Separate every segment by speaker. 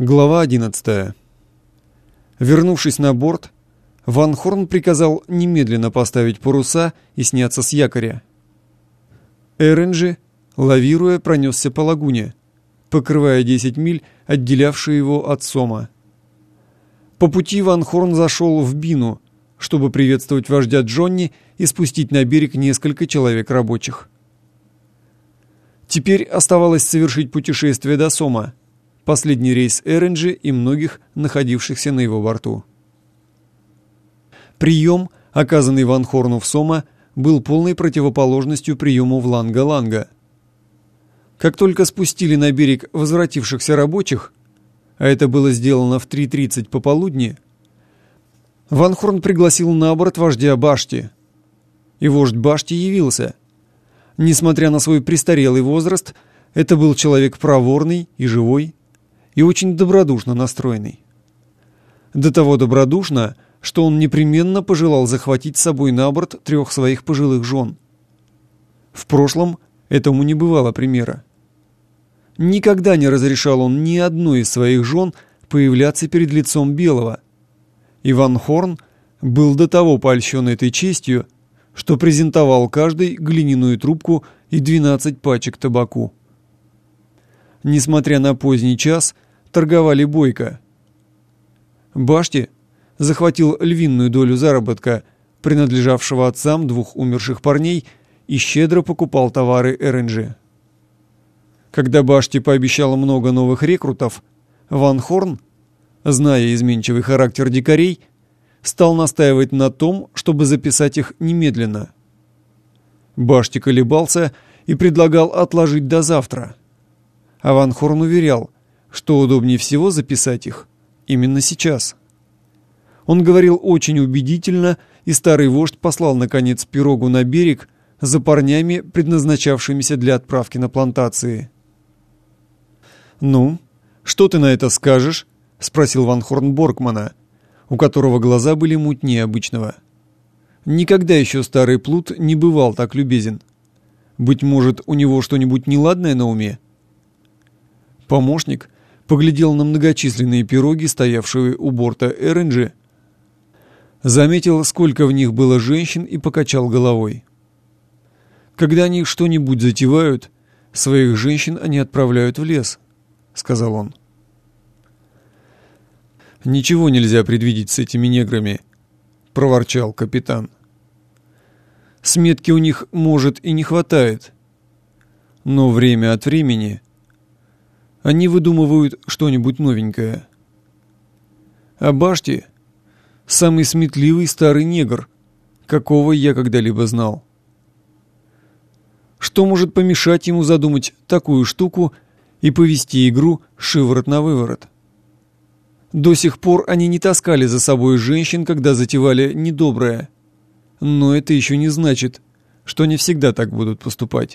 Speaker 1: Глава 11. Вернувшись на борт, Ван Хорн приказал немедленно поставить паруса и сняться с якоря. Эренджи, лавируя, пронесся по лагуне, покрывая 10 миль, отделявшие его от Сома. По пути Ван Хорн зашел в Бину, чтобы приветствовать вождя Джонни и спустить на берег несколько человек рабочих. Теперь оставалось совершить путешествие до Сома, последний рейс Эренджи и многих, находившихся на его борту. Прием, оказанный Ван Хорну в Сома, был полной противоположностью приему в Ланга-Ланга. Как только спустили на берег возвратившихся рабочих, а это было сделано в 3:30 пополудни, Ван Хорн пригласил на борт вождя Башти. И вождь Башти явился. Несмотря на свой престарелый возраст, это был человек проворный и живой, и очень добродушно настроенный. До того добродушно, что он непременно пожелал захватить с собой на борт 3 своих пожилых жен. В прошлом этому не бывало примера. Никогда не разрешал он ни одной из своих жен появляться перед лицом Белого. И Ван Хорн был до того польщен этой честью, что презентовал каждой глиняную трубку и 12 пачек табаку. Несмотря на поздний час, торговали бойко. Башти захватил львиную долю заработка, принадлежавшего отцам 2 умерших парней, и щедро покупал товары Эренджи. Когда Башти пообещал много новых рекрутов, Ван Хорн, зная изменчивый характер дикарей, стал настаивать на том, чтобы записать их немедленно. Башти колебался и предлагал отложить до завтра. А Ван Хорн уверял, что удобнее всего записать их именно сейчас. Он говорил очень убедительно, и старый вождь послал, наконец, пирогу на берег за парнями, предназначавшимися для отправки на плантации. «Ну, что ты на это скажешь?» — спросил Ван Хорн Боркмана, у которого глаза были мутнее обычного. Никогда еще старый плут не бывал так любезен. Быть может, у него что-нибудь неладное на уме? Помощник поглядел на многочисленные пироги, стоявшие у борта Эренджи, заметил, сколько в них было женщин, и покачал головой. «Когда они что-нибудь затевают, своих женщин они отправляют в лес», — сказал он. «Ничего нельзя предвидеть с этими неграми», — проворчал капитан. «Сметки у них, может, и не хватает, но время от времени они выдумывают что-нибудь новенькое. А Башти — самый сметливый старый негр, какого я когда-либо знал. Что может помешать ему задумать такую штуку и повести игру шиворот на выворот? До сих пор они не таскали за собой женщин, когда затевали недоброе. Но это еще не значит, что они всегда так будут поступать».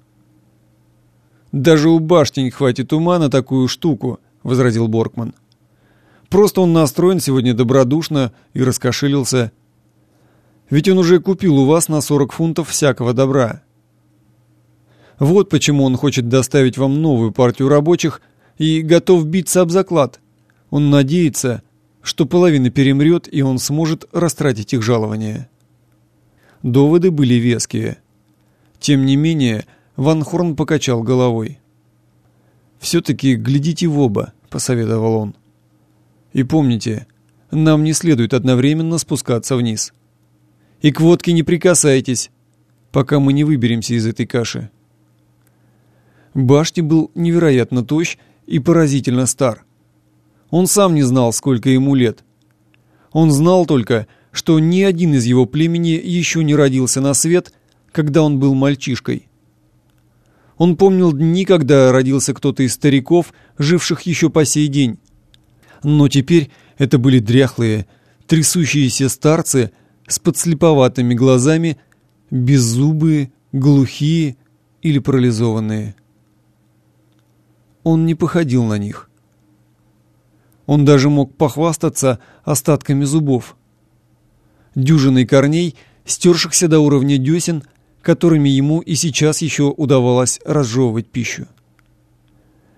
Speaker 1: «Даже у Башти не хватит ума на такую штуку», — возразил Боркман. «Просто он настроен сегодня добродушно и раскошелился. Ведь он уже купил у вас на 40 фунтов всякого добра. Вот почему он хочет доставить вам новую партию рабочих и готов биться об заклад. Он надеется, что половина перемрет, и он сможет растратить их жалование». Доводы были веские. Тем не менее, Ван Хорн покачал головой. «Все-таки глядите в оба», — посоветовал он. «И помните, нам не следует одновременно спускаться вниз. И к водке не прикасайтесь, пока мы не выберемся из этой каши». Башти был невероятно тощ и поразительно стар. Он сам не знал, сколько ему лет. Он знал только, что ни один из его племени еще не родился на свет, когда он был мальчишкой. Он помнил дни, когда родился кто-то из стариков, живших еще по сей день. Но теперь это были дряхлые, трясущиеся старцы с подслеповатыми глазами, беззубые, глухие или парализованные. Он не походил на них. Он даже мог похвастаться остатками зубов. Дюжиной корней, стершихся до уровня десен, которыми ему и сейчас еще удавалось разжевывать пищу.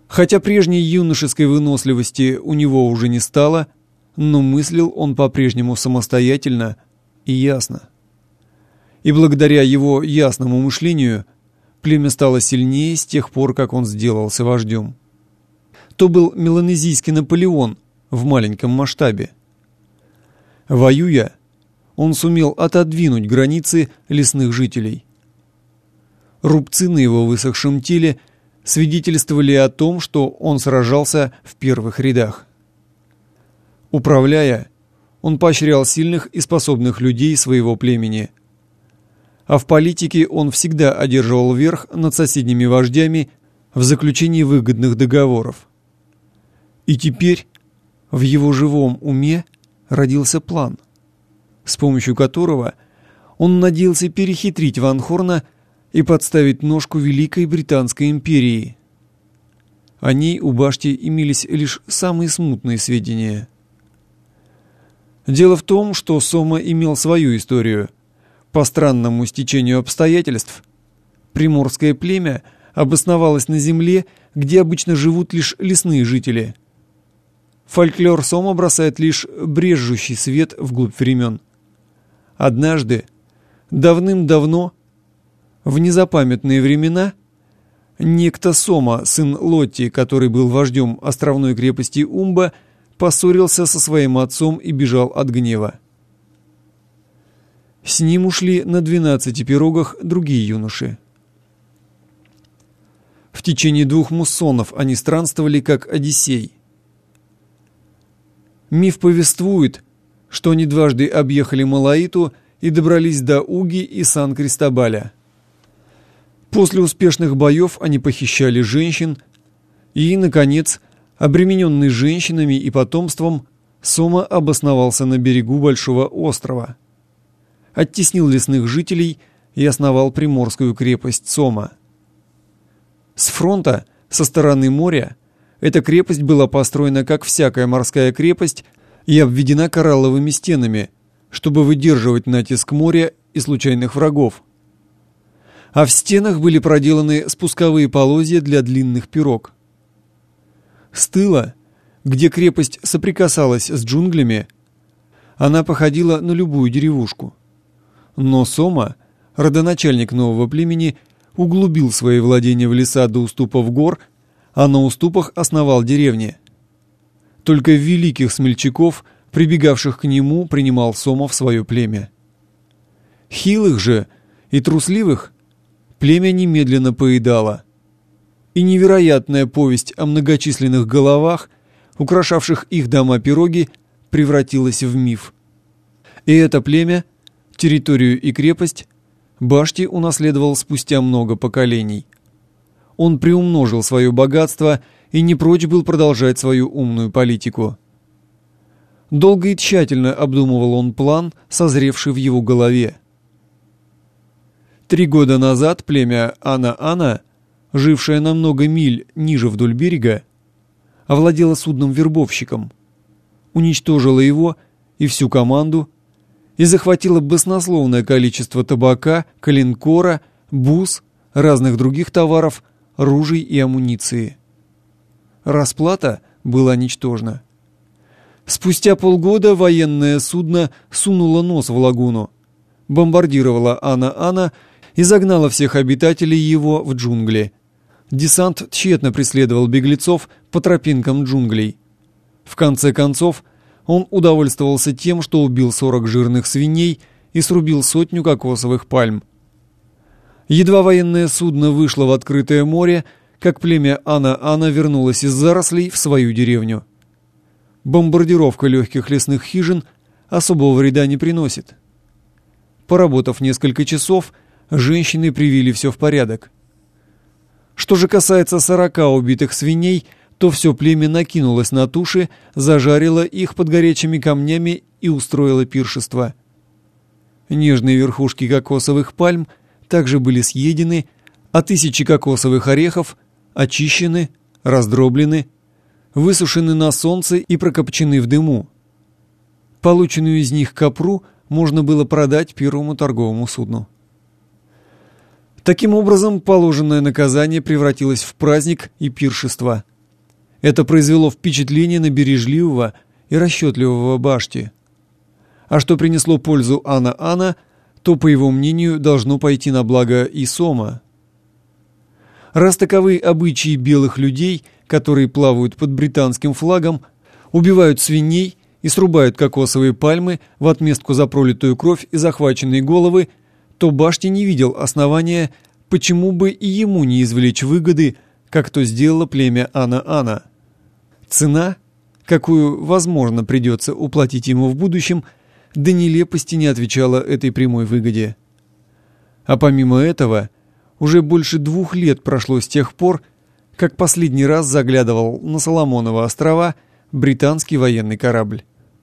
Speaker 1: Хотя прежней юношеской выносливости у него уже не стало, но мыслил он по-прежнему самостоятельно и ясно. И благодаря его ясному мышлению племя стало сильнее с тех пор, как он сделался вождем. То был меланезийский Наполеон в маленьком масштабе. Воюя, он сумел отодвинуть границы лесных жителей. Рубцы на его высохшем теле свидетельствовали о том, что он сражался в первых рядах. Управляя, он поощрял сильных и способных людей своего племени. А в политике он всегда одерживал верх над соседними вождями в заключении выгодных договоров. И теперь в его живом уме родился план, с помощью которого он надеялся перехитрить Ван Хорна и подставить ножку Великой Британской империи. О ней у Башти имелись лишь самые смутные сведения. Дело в том, что Сома имел свою историю. По странному стечению обстоятельств, приморское племя обосновалось на земле, где обычно живут лишь лесные жители. Фольклор Сома бросает лишь брежущий свет вглубь времен. Однажды, давным-давно, в незапамятные времена, некто Сома, сын Лотти, который был вождем островной крепости Умба, поссорился со своим отцом и бежал от гнева. С ним ушли на 12 пирогах другие юноши. В течение 2 муссонов они странствовали, как Одиссей. Миф повествует, что они дважды объехали Малаиту и добрались до Уги и Сан-Кристобаля. После успешных боев они похищали женщин, и, наконец, обремененный женщинами и потомством, Сома обосновался на берегу Большого острова, оттеснил лесных жителей и основал приморскую крепость Сома. С фронта, со стороны моря, эта крепость была построена как всякая морская крепость и обведена коралловыми стенами, чтобы выдерживать натиск моря и случайных врагов. А в стенах были проделаны спусковые полозья для длинных пирог. С тыла, где крепость соприкасалась с джунглями, она походила на любую деревушку. Но Сома, родоначальник нового племени, углубил свои владения в леса до уступов гор, а на уступах основал деревни. Только великих смельчаков, прибегавших к нему, принимал Сома в свое племя. Хилых же и трусливых племя немедленно поедало. И невероятная повесть о многочисленных головах, украшавших их дома-пироги, превратилась в миф. И это племя, территорию и крепость, Башти унаследовал спустя много поколений. Он приумножил свое богатство и не прочь был продолжать свою умную политику. Долго и тщательно обдумывал он план, созревший в его голове. 3 года назад племя Ана-Ана, жившее на много миль ниже вдоль берега, овладело судном-вербовщиком, уничтожило его и всю команду и захватило баснословное количество табака, коленкора, бус, разных других товаров, ружей и амуниции. Расплата была ничтожна. Спустя полгода военное судно сунуло нос в лагуну, бомбардировало Ана-Ана и загнало всех обитателей его в джунгли. Десант тщетно преследовал беглецов по тропинкам джунглей. В конце концов, он удовольствовался тем, что убил 40 жирных свиней и срубил 100 кокосовых пальм. Едва военное судно вышло в открытое море, как племя Ана-Ана вернулось из зарослей в свою деревню. Бомбардировка легких лесных хижин особого вреда не приносит. Поработав несколько часов, женщины привели все в порядок. Что же касается 40 убитых свиней, то все племя накинулось на туши, зажарило их под горячими камнями и устроило пиршество. Нежные верхушки кокосовых пальм также были съедены, а 1000 кокосовых орехов очищены, раздроблены, высушены на солнце и прокопчены в дыму. Полученную из них копру можно было продать первому торговому судну. Таким образом, положенное наказание превратилось в праздник и пиршество, Это произвело впечатление на бережливого и расчетливого Башти. А что принесло пользу Ана-Ана, то, по его мнению, должно пойти на благо и Сома. Раз таковы обычаи белых людей, которые плавают под британским флагом, убивают свиней и срубают кокосовые пальмы в отместку за пролитую кровь и захваченные головы, то Башти не видел основания, почему бы и ему не извлечь выгоды, как то сделало племя Ана-Ана. Цена, какую, возможно, придется уплатить ему в будущем, до нелепости не отвечала этой прямой выгоде. А помимо этого, уже больше 2 лет прошло с тех пор, как последний раз заглядывал на Соломоновы острова британский военный корабль.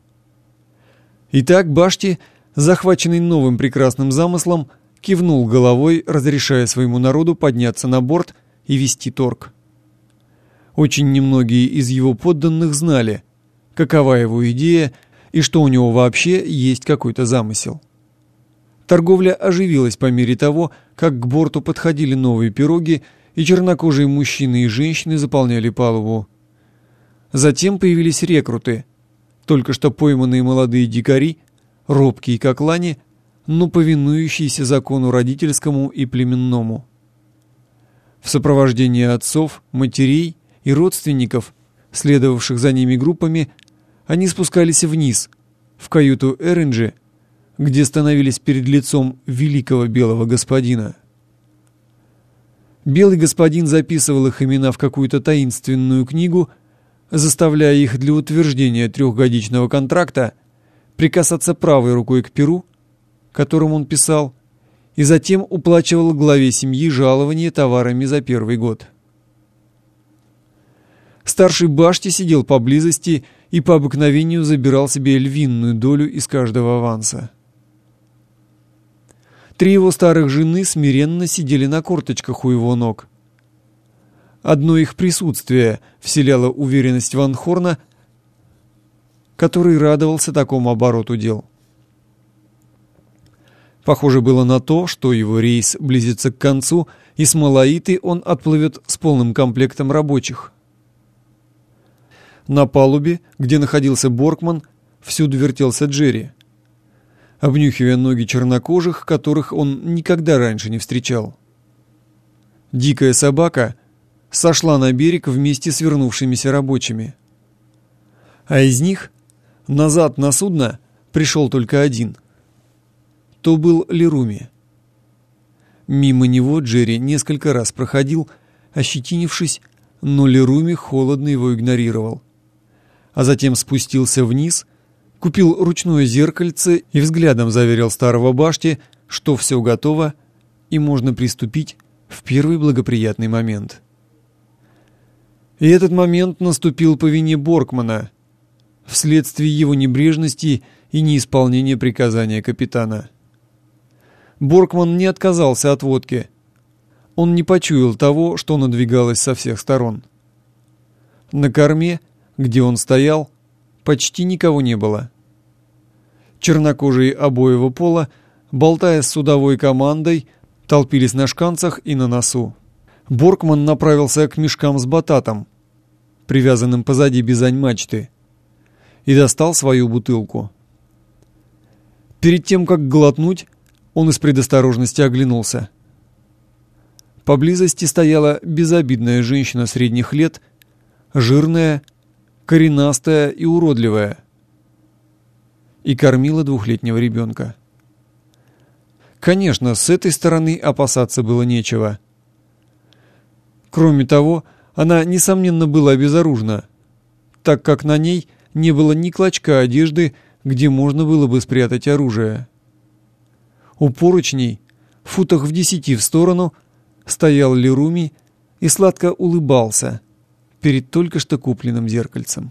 Speaker 1: Итак, Башти, захваченный новым прекрасным замыслом, кивнул головой, разрешая своему народу подняться на борт и вести торг. Очень немногие из его подданных знали, какова его идея и что у него вообще есть какой-то замысел. Торговля оживилась по мере того, как к борту подходили новые пироги, и чернокожие мужчины и женщины заполняли палубу. Затем появились рекруты, только что пойманные молодые дикари, робкие как лани, но повинующиеся закону родительскому и племенному. В сопровождении отцов, матерей и родственников, следовавших за ними группами, они спускались вниз, в каюту Эренджи, где становились перед лицом великого белого господина. Белый господин записывал их имена в какую-то таинственную книгу, заставляя их для утверждения 3-годичного контракта прикасаться правой рукой к перу, которым он писал, и затем уплачивал главе семьи жалование товарами за 1-й год. Старший Башти сидел поблизости и по обыкновению забирал себе львиную долю из каждого аванса. 3 его старых жены смиренно сидели на корточках у его ног. Одно их присутствие вселяло уверенность Ван Хорна, который радовался такому обороту дел. Похоже было на то, что его рейс близится к концу, и с Малаиты он отплывет с полным комплектом рабочих. На палубе, где находился Боркман, всюду вертелся Джерри, обнюхивая ноги чернокожих, которых он никогда раньше не встречал. Дикая собака сошла на берег вместе с вернувшимися рабочими. А из них назад на судно пришел только один. То был Леруми. Мимо него Джерри несколько раз проходил, ощетинившись, но Леруми холодно его игнорировал. А затем спустился вниз, купил ручное зеркальце и взглядом заверил старого Башти, что все готово и можно приступить в первый благоприятный момент. И этот момент наступил по вине Боркмана, вследствие его небрежности и неисполнения приказания капитана. Боркман не отказался от водки. Он не почуял того, что надвигалось со всех сторон. На корме, где он стоял, почти никого не было. Чернокожие обоего пола, болтая с судовой командой, толпились на шканцах и на носу. Боркман направился к мешкам с бататом, привязанным позади бизань мачты, и достал свою бутылку. Перед тем, как глотнуть, он из предосторожности оглянулся. Поблизости стояла безобидная женщина средних лет, жирная, коренастая и уродливая, и кормила 2-летнего ребенка. Конечно, с этой стороны опасаться было нечего. Кроме того, она, несомненно, была безоружна, так как на ней не было ни клочка одежды, где можно было бы спрятать оружие. У поручней, футах в 10 в сторону, стоял Леруми и сладко улыбался перед только что купленным зеркальцем.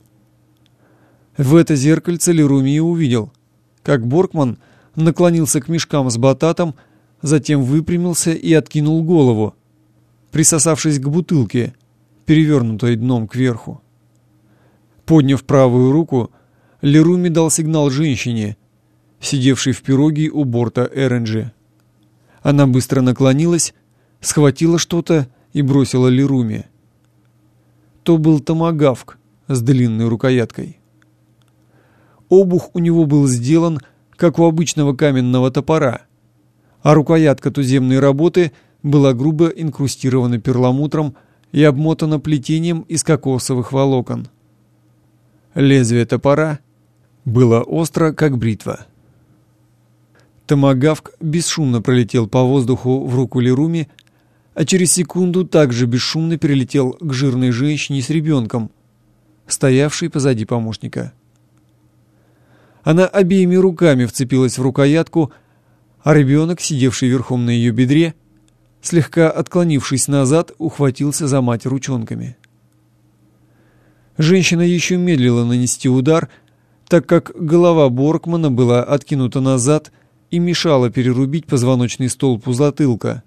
Speaker 1: В это зеркальце Леруми и увидел, как Боркман наклонился к мешкам с бататом, затем выпрямился и откинул голову, присосавшись к бутылке, перевернутой дном кверху. Подняв правую руку, Леруми дал сигнал женщине, сидевшей в пироге у борта Эренджи. Она быстро наклонилась, схватила что-то и бросила Леруми. то был томагавк с длинной рукояткой. Обух у него был сделан, как у обычного каменного топора, а рукоятка туземной работы была грубо инкрустирована перламутром и обмотана плетением из кокосовых волокон. Лезвие топора было остро, как бритва. Томагавк бесшумно пролетел по воздуху в руку Леруми, а через секунду также бесшумно перелетел к жирной женщине с ребенком, стоявшей позади помощника. Она обеими руками вцепилась в рукоятку, а ребенок, сидевший верхом на ее бедре, слегка отклонившись назад, ухватился за мать ручонками. Женщина еще медлила нанести удар, так как голова Боркмана была откинута назад и мешала перерубить позвоночный столб у затылка.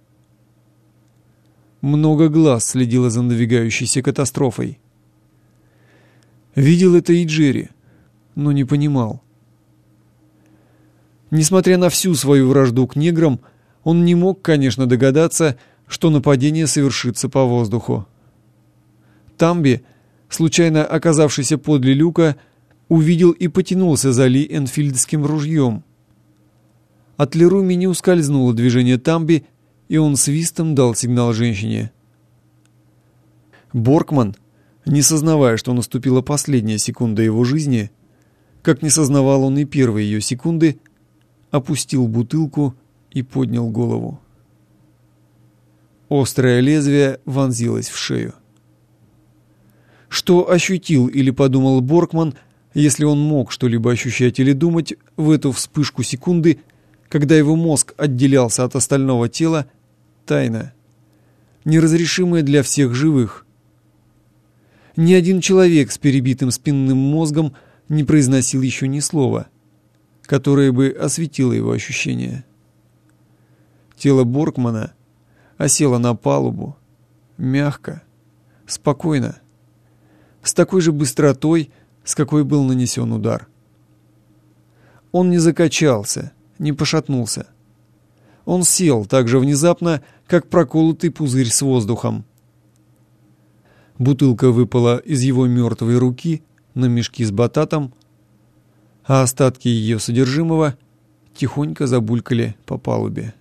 Speaker 1: Много глаз следило за надвигающейся катастрофой. Видел это и Джерри, но не понимал. Несмотря на всю свою вражду к неграм, он не мог, конечно, догадаться, что нападение совершится по воздуху. Тамби, случайно оказавшийся подле люка, увидел и потянулся за Ли Энфилдским ружьем. От Леруми не ускользнуло движение Тамби, и он свистом дал сигнал женщине. Боркман, не сознавая, что наступила последняя секунда его жизни, как не сознавал он и первые ее секунды, опустил бутылку и поднял голову. Острое лезвие вонзилось в шею. Что ощутил или подумал Боркман, если он мог что-либо ощущать или думать в эту вспышку секунды, когда его мозг отделялся от остального тела, тайна, неразрешимая для всех живых. Ни один человек с перебитым спинным мозгом не произносил еще ни слова, которое бы осветило его ощущения. Тело Боркмана осело на палубу, мягко, спокойно, с такой же быстротой, с какой был нанесен удар. Он не закачался, не пошатнулся. Он сел так же внезапно, как проколотый пузырь с воздухом. Бутылка выпала из его мертвой руки на мешки с бататом, а остатки ее содержимого тихонько забулькали по палубе.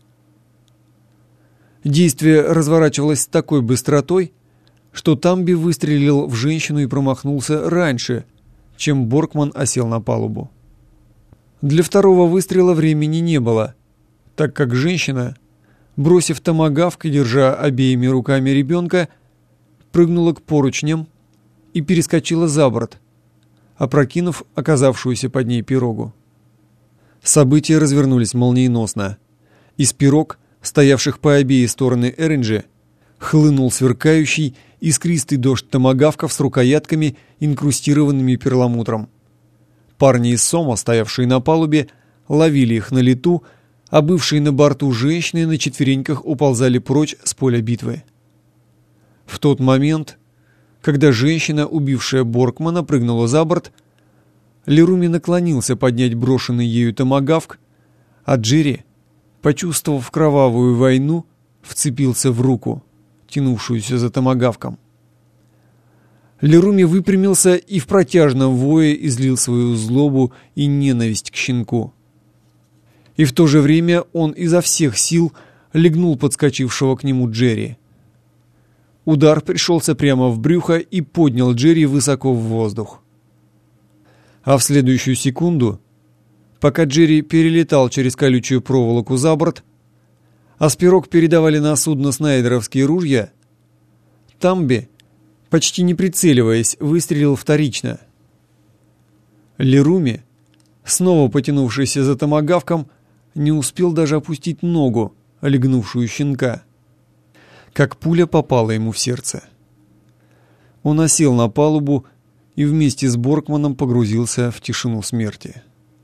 Speaker 1: Действие разворачивалось с такой быстротой, что Тамби выстрелил в женщину и промахнулся раньше, чем Боркман осел на палубу. Для второго выстрела времени не было, так как женщина, бросив томагавк и держа обеими руками ребенка, прыгнула к поручням и перескочила за борт, опрокинув оказавшуюся под ней пирогу. События развернулись молниеносно. Из пирог, стоявших по обеи стороны Эринджи, хлынул сверкающий искристый дождь томагавков с рукоятками, инкрустированными перламутром. Парни из Сома, стоявшие на палубе, ловили их на лету, а бывшие на борту женщины на четвереньках уползали прочь с поля битвы. В тот момент, когда женщина, убившая Боркмана, прыгнула за борт, Леруми наклонился поднять брошенный ею томагавк, а Джерри, почувствовав кровавую войну, вцепился в руку, тянувшуюся за томагавком. Леруми выпрямился и в протяжном вое излил свою злобу и ненависть к щенку. И в то же время он изо всех сил легнул подскочившего к нему Джерри. Удар пришелся прямо в брюхо и поднял Джерри высоко в воздух. А в следующую секунду, пока Джерри перелетал через колючую проволоку за борт, а с пирог передавали на судно снайдеровские ружья, Тамби, почти не прицеливаясь, выстрелил вторично. Леруми, снова потянувшийся за томагавком, не успел даже опустить ногу, легнувшую щенка, как пуля попала ему в сердце. Он осел на палубу и вместе с Боркманом погрузился в тишину смерти.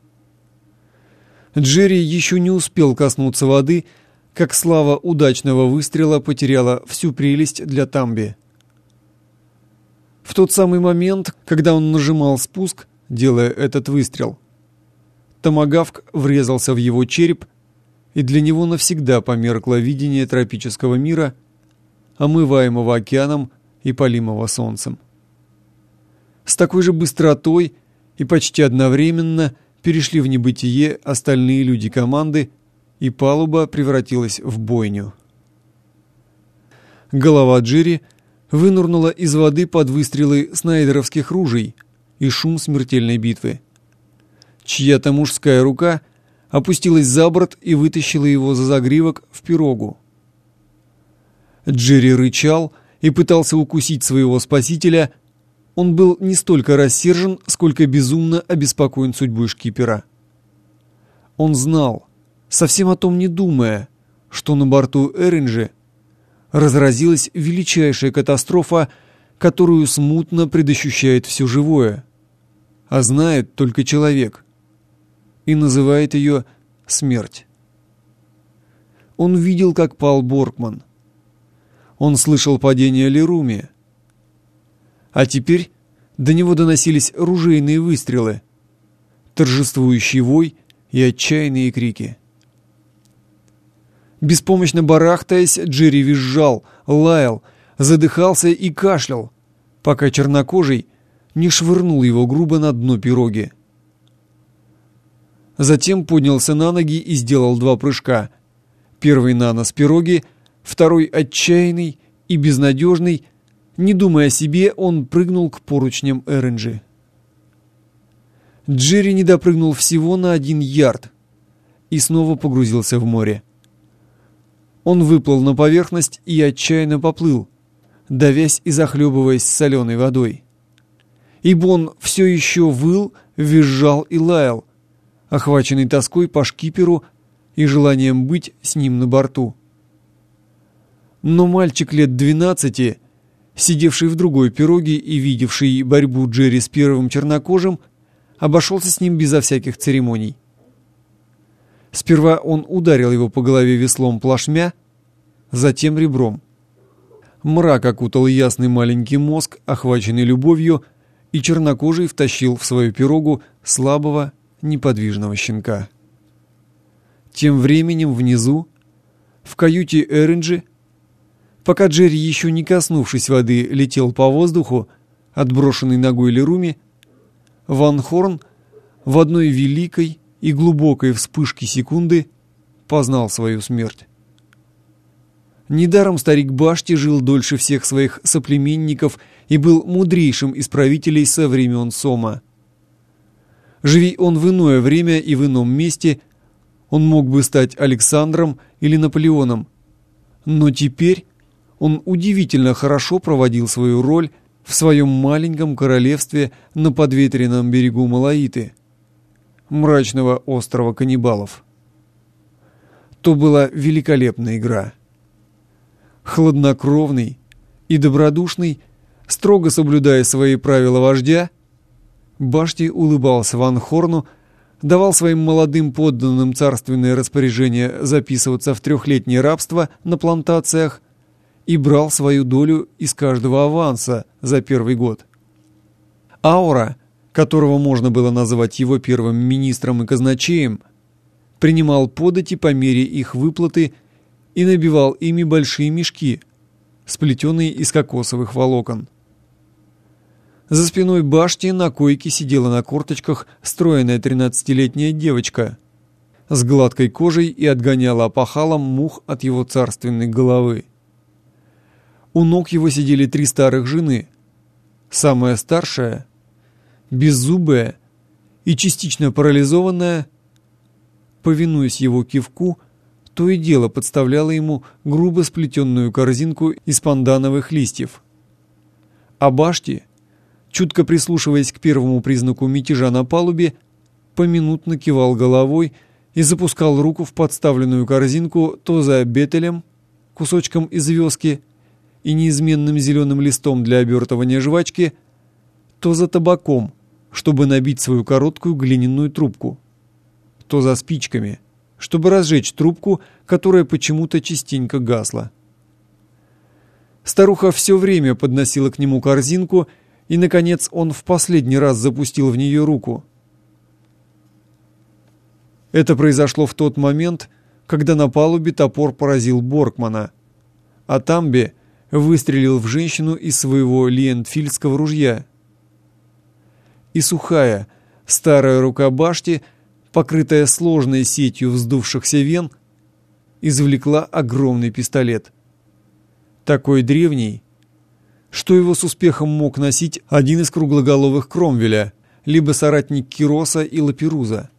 Speaker 1: Джерри еще не успел коснуться воды, как слава удачного выстрела потеряла всю прелесть для Тамби. В тот самый момент, когда он нажимал спуск, делая этот выстрел, томагавк врезался в его череп, и для него навсегда померкло видение тропического мира, омываемого океаном и палимого солнцем. С такой же быстротой и почти одновременно перешли в небытие остальные люди команды, и палуба превратилась в бойню. Голова Джерри вынырнула из воды под выстрелы снайдеровских ружей и шум смертельной битвы. Чья-то мужская рука опустилась за борт и вытащила его за загривок в пирогу. Джерри рычал и пытался укусить своего спасителя. Он был не столько рассержен, сколько безумно обеспокоен судьбой шкипера. Он знал, совсем о том не думая, что на борту Эринджи разразилась величайшая катастрофа, которую смутно предощущает все живое, а знает только человек, и называет ее смерть. Он видел, как пал Боркман. Он слышал падение Леруми. А теперь до него доносились ружейные выстрелы, торжествующий вой и отчаянные крики. Беспомощно барахтаясь, Джерри визжал, лаял, задыхался и кашлял, пока чернокожий не швырнул его грубо на дно пироги. Затем поднялся на ноги и сделал 2 прыжка. Первый на нос пироги, второй отчаянный и безнадежный. Не думая о себе, он прыгнул к поручням Эринджи. Джерри не допрыгнул всего на 1 ярд и снова погрузился в море. Он выплыл на поверхность и отчаянно поплыл, давясь и захлебываясь соленой водой. Ибо он все еще выл, визжал и лаял, охваченный тоской по шкиперу и желанием быть с ним на борту. Но мальчик лет 12, сидевший в другой пироге и видевший борьбу Джерри с первым чернокожим, обошелся с ним безо всяких церемоний. Сперва он ударил его по голове веслом плашмя, затем ребром. Мрак окутал ясный маленький мозг, охваченный любовью, и чернокожий втащил в свою пирогу слабого, неподвижного щенка. Тем временем внизу, в каюте Эринджи, пока Джерри, еще не коснувшись воды, летел по воздуху, отброшенный ногой Леруми, Ван Хорн в одной великой и глубокой вспышке секунды познал свою смерть. Недаром старик Башти жил дольше всех своих соплеменников и был мудрейшим из правителей со времен Сома. Живи он в иное время и в ином месте, он мог бы стать Александром или Наполеоном, но теперь он удивительно хорошо проводил свою роль в своем маленьком королевстве на подветренном берегу Малаиты, мрачного острова каннибалов. То была великолепная игра. Хладнокровный и добродушный, строго соблюдая свои правила вождя, Башти улыбался Ван Хорну, давал своим молодым подданным царственное распоряжение записываться в 3-летнее рабство на плантациях и брал свою долю из каждого аванса за первый год. Аура, которого можно было назвать его первым министром и казначеем, принимал подати по мере их выплаты и набивал ими большие мешки, сплетенные из кокосовых волокон. За спиной Башти на койке сидела на корточках стройная 13-летняя девочка с гладкой кожей и отгоняла опахалом мух от его царственной головы. У ног его сидели 3 старых жены. Самая старшая, беззубая и частично парализованная, повинуясь его кивку, то и дело подставляла ему грубо сплетенную корзинку из пандановых листьев. А Башти, чутко прислушиваясь к первому признаку мятежа на палубе, поминутно кивал головой и запускал руку в подставленную корзинку то за бетелем, кусочком из вёски и неизменным зеленым листом для обертывания жвачки, то за табаком, чтобы набить свою короткую глиняную трубку, то за спичками, чтобы разжечь трубку, которая почему-то частенько гасла. Старуха все время подносила к нему корзинку, и, наконец, он в последний раз запустил в нее руку. Это произошло в тот момент, когда на палубе топор поразил Боркмана, а Тамби выстрелил в женщину из своего лиентфильдского ружья. И сухая, старая рука Башти, покрытая сложной сетью вздувшихся вен, извлекла огромный пистолет. Такой древний, что его с успехом мог носить один из круглоголовых Кромвеля, либо соратник Кироса и Лаперуза.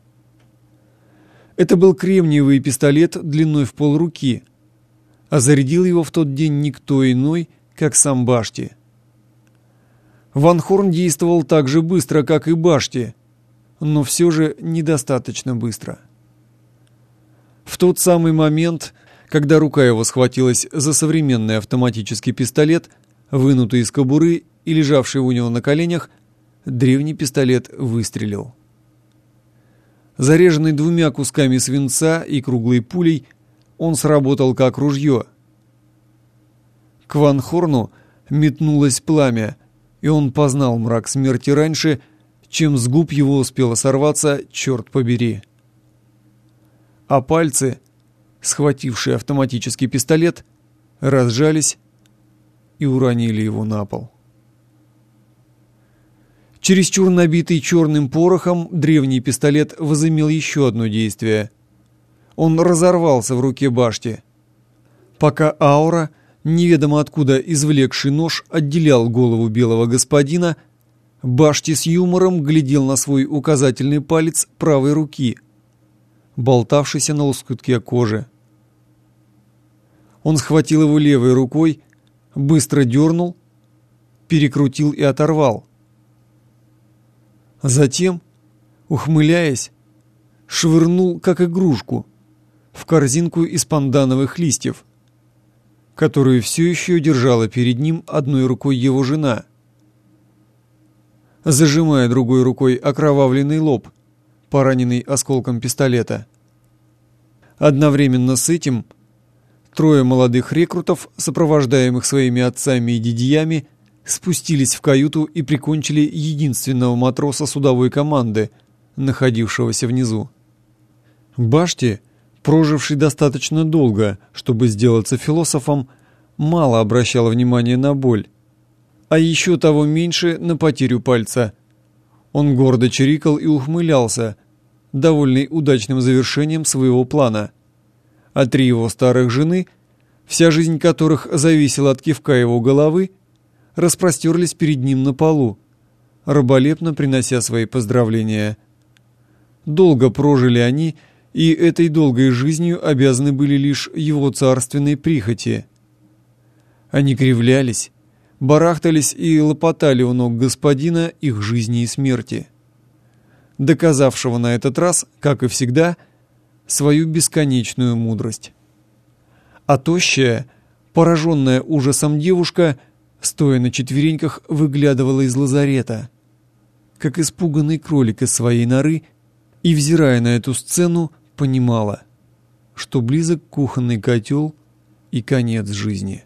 Speaker 1: Это был кремниевый пистолет длиной в полруки, а зарядил его в тот день никто иной, как сам Башти. Ван Хорн действовал так же быстро, как и Башти, но все же недостаточно быстро. В тот самый момент, когда рука его схватилась за современный автоматический пистолет, вынутый из кобуры и лежавший у него на коленях, древний пистолет выстрелил. Заряженный 2 кусками свинца и круглой пулей, он сработал как ружье. К Ван Хорну метнулось пламя, и он познал мрак смерти раньше, чем с губ его успело сорваться «черт побери». А пальцы, схватившие автоматический пистолет, разжались и уронили его на пол. Чересчур набитый черным порохом, древний пистолет возымел еще одно действие. Он разорвался в руке Башти. Пока Аура, неведомо откуда извлекший нож, отделял голову белого господина, Башти с юмором глядел на свой указательный палец правой руки, болтавшийся на лоскутке кожи. Он схватил его левой рукой, быстро дернул, перекрутил и оторвал. Затем, ухмыляясь, швырнул, как игрушку, в корзинку из пандановых листьев, которую все еще держала перед ним одной рукой его жена, зажимая другой рукой окровавленный лоб, пораненный осколком пистолета. Одновременно с этим 3 молодых рекрутов, сопровождаемых своими отцами и дядьями, спустились в каюту и прикончили единственного матроса судовой команды, находившегося внизу. Башти, проживший достаточно долго, чтобы сделаться философом, мало обращал внимания на боль, а еще того меньше на потерю пальца. Он гордо чирикал и ухмылялся, довольный удачным завершением своего плана. А 3 его старых жены, вся жизнь которых зависела от кивка его головы, распростерлись перед ним на полу, раболепно принося свои поздравления. Долго прожили они, и этой долгой жизнью обязаны были лишь его царственной прихоти. Они кривлялись, барахтались и лопотали у ног господина их жизни и смерти, доказавшего на этот раз, как и всегда, свою бесконечную мудрость. А тощая, пораженная ужасом девушка, стоя на четвереньках, выглядывала из лазарета, как испуганный кролик из своей норы, и, взирая на эту сцену, понимала, что близок кухонный котел и конец жизни.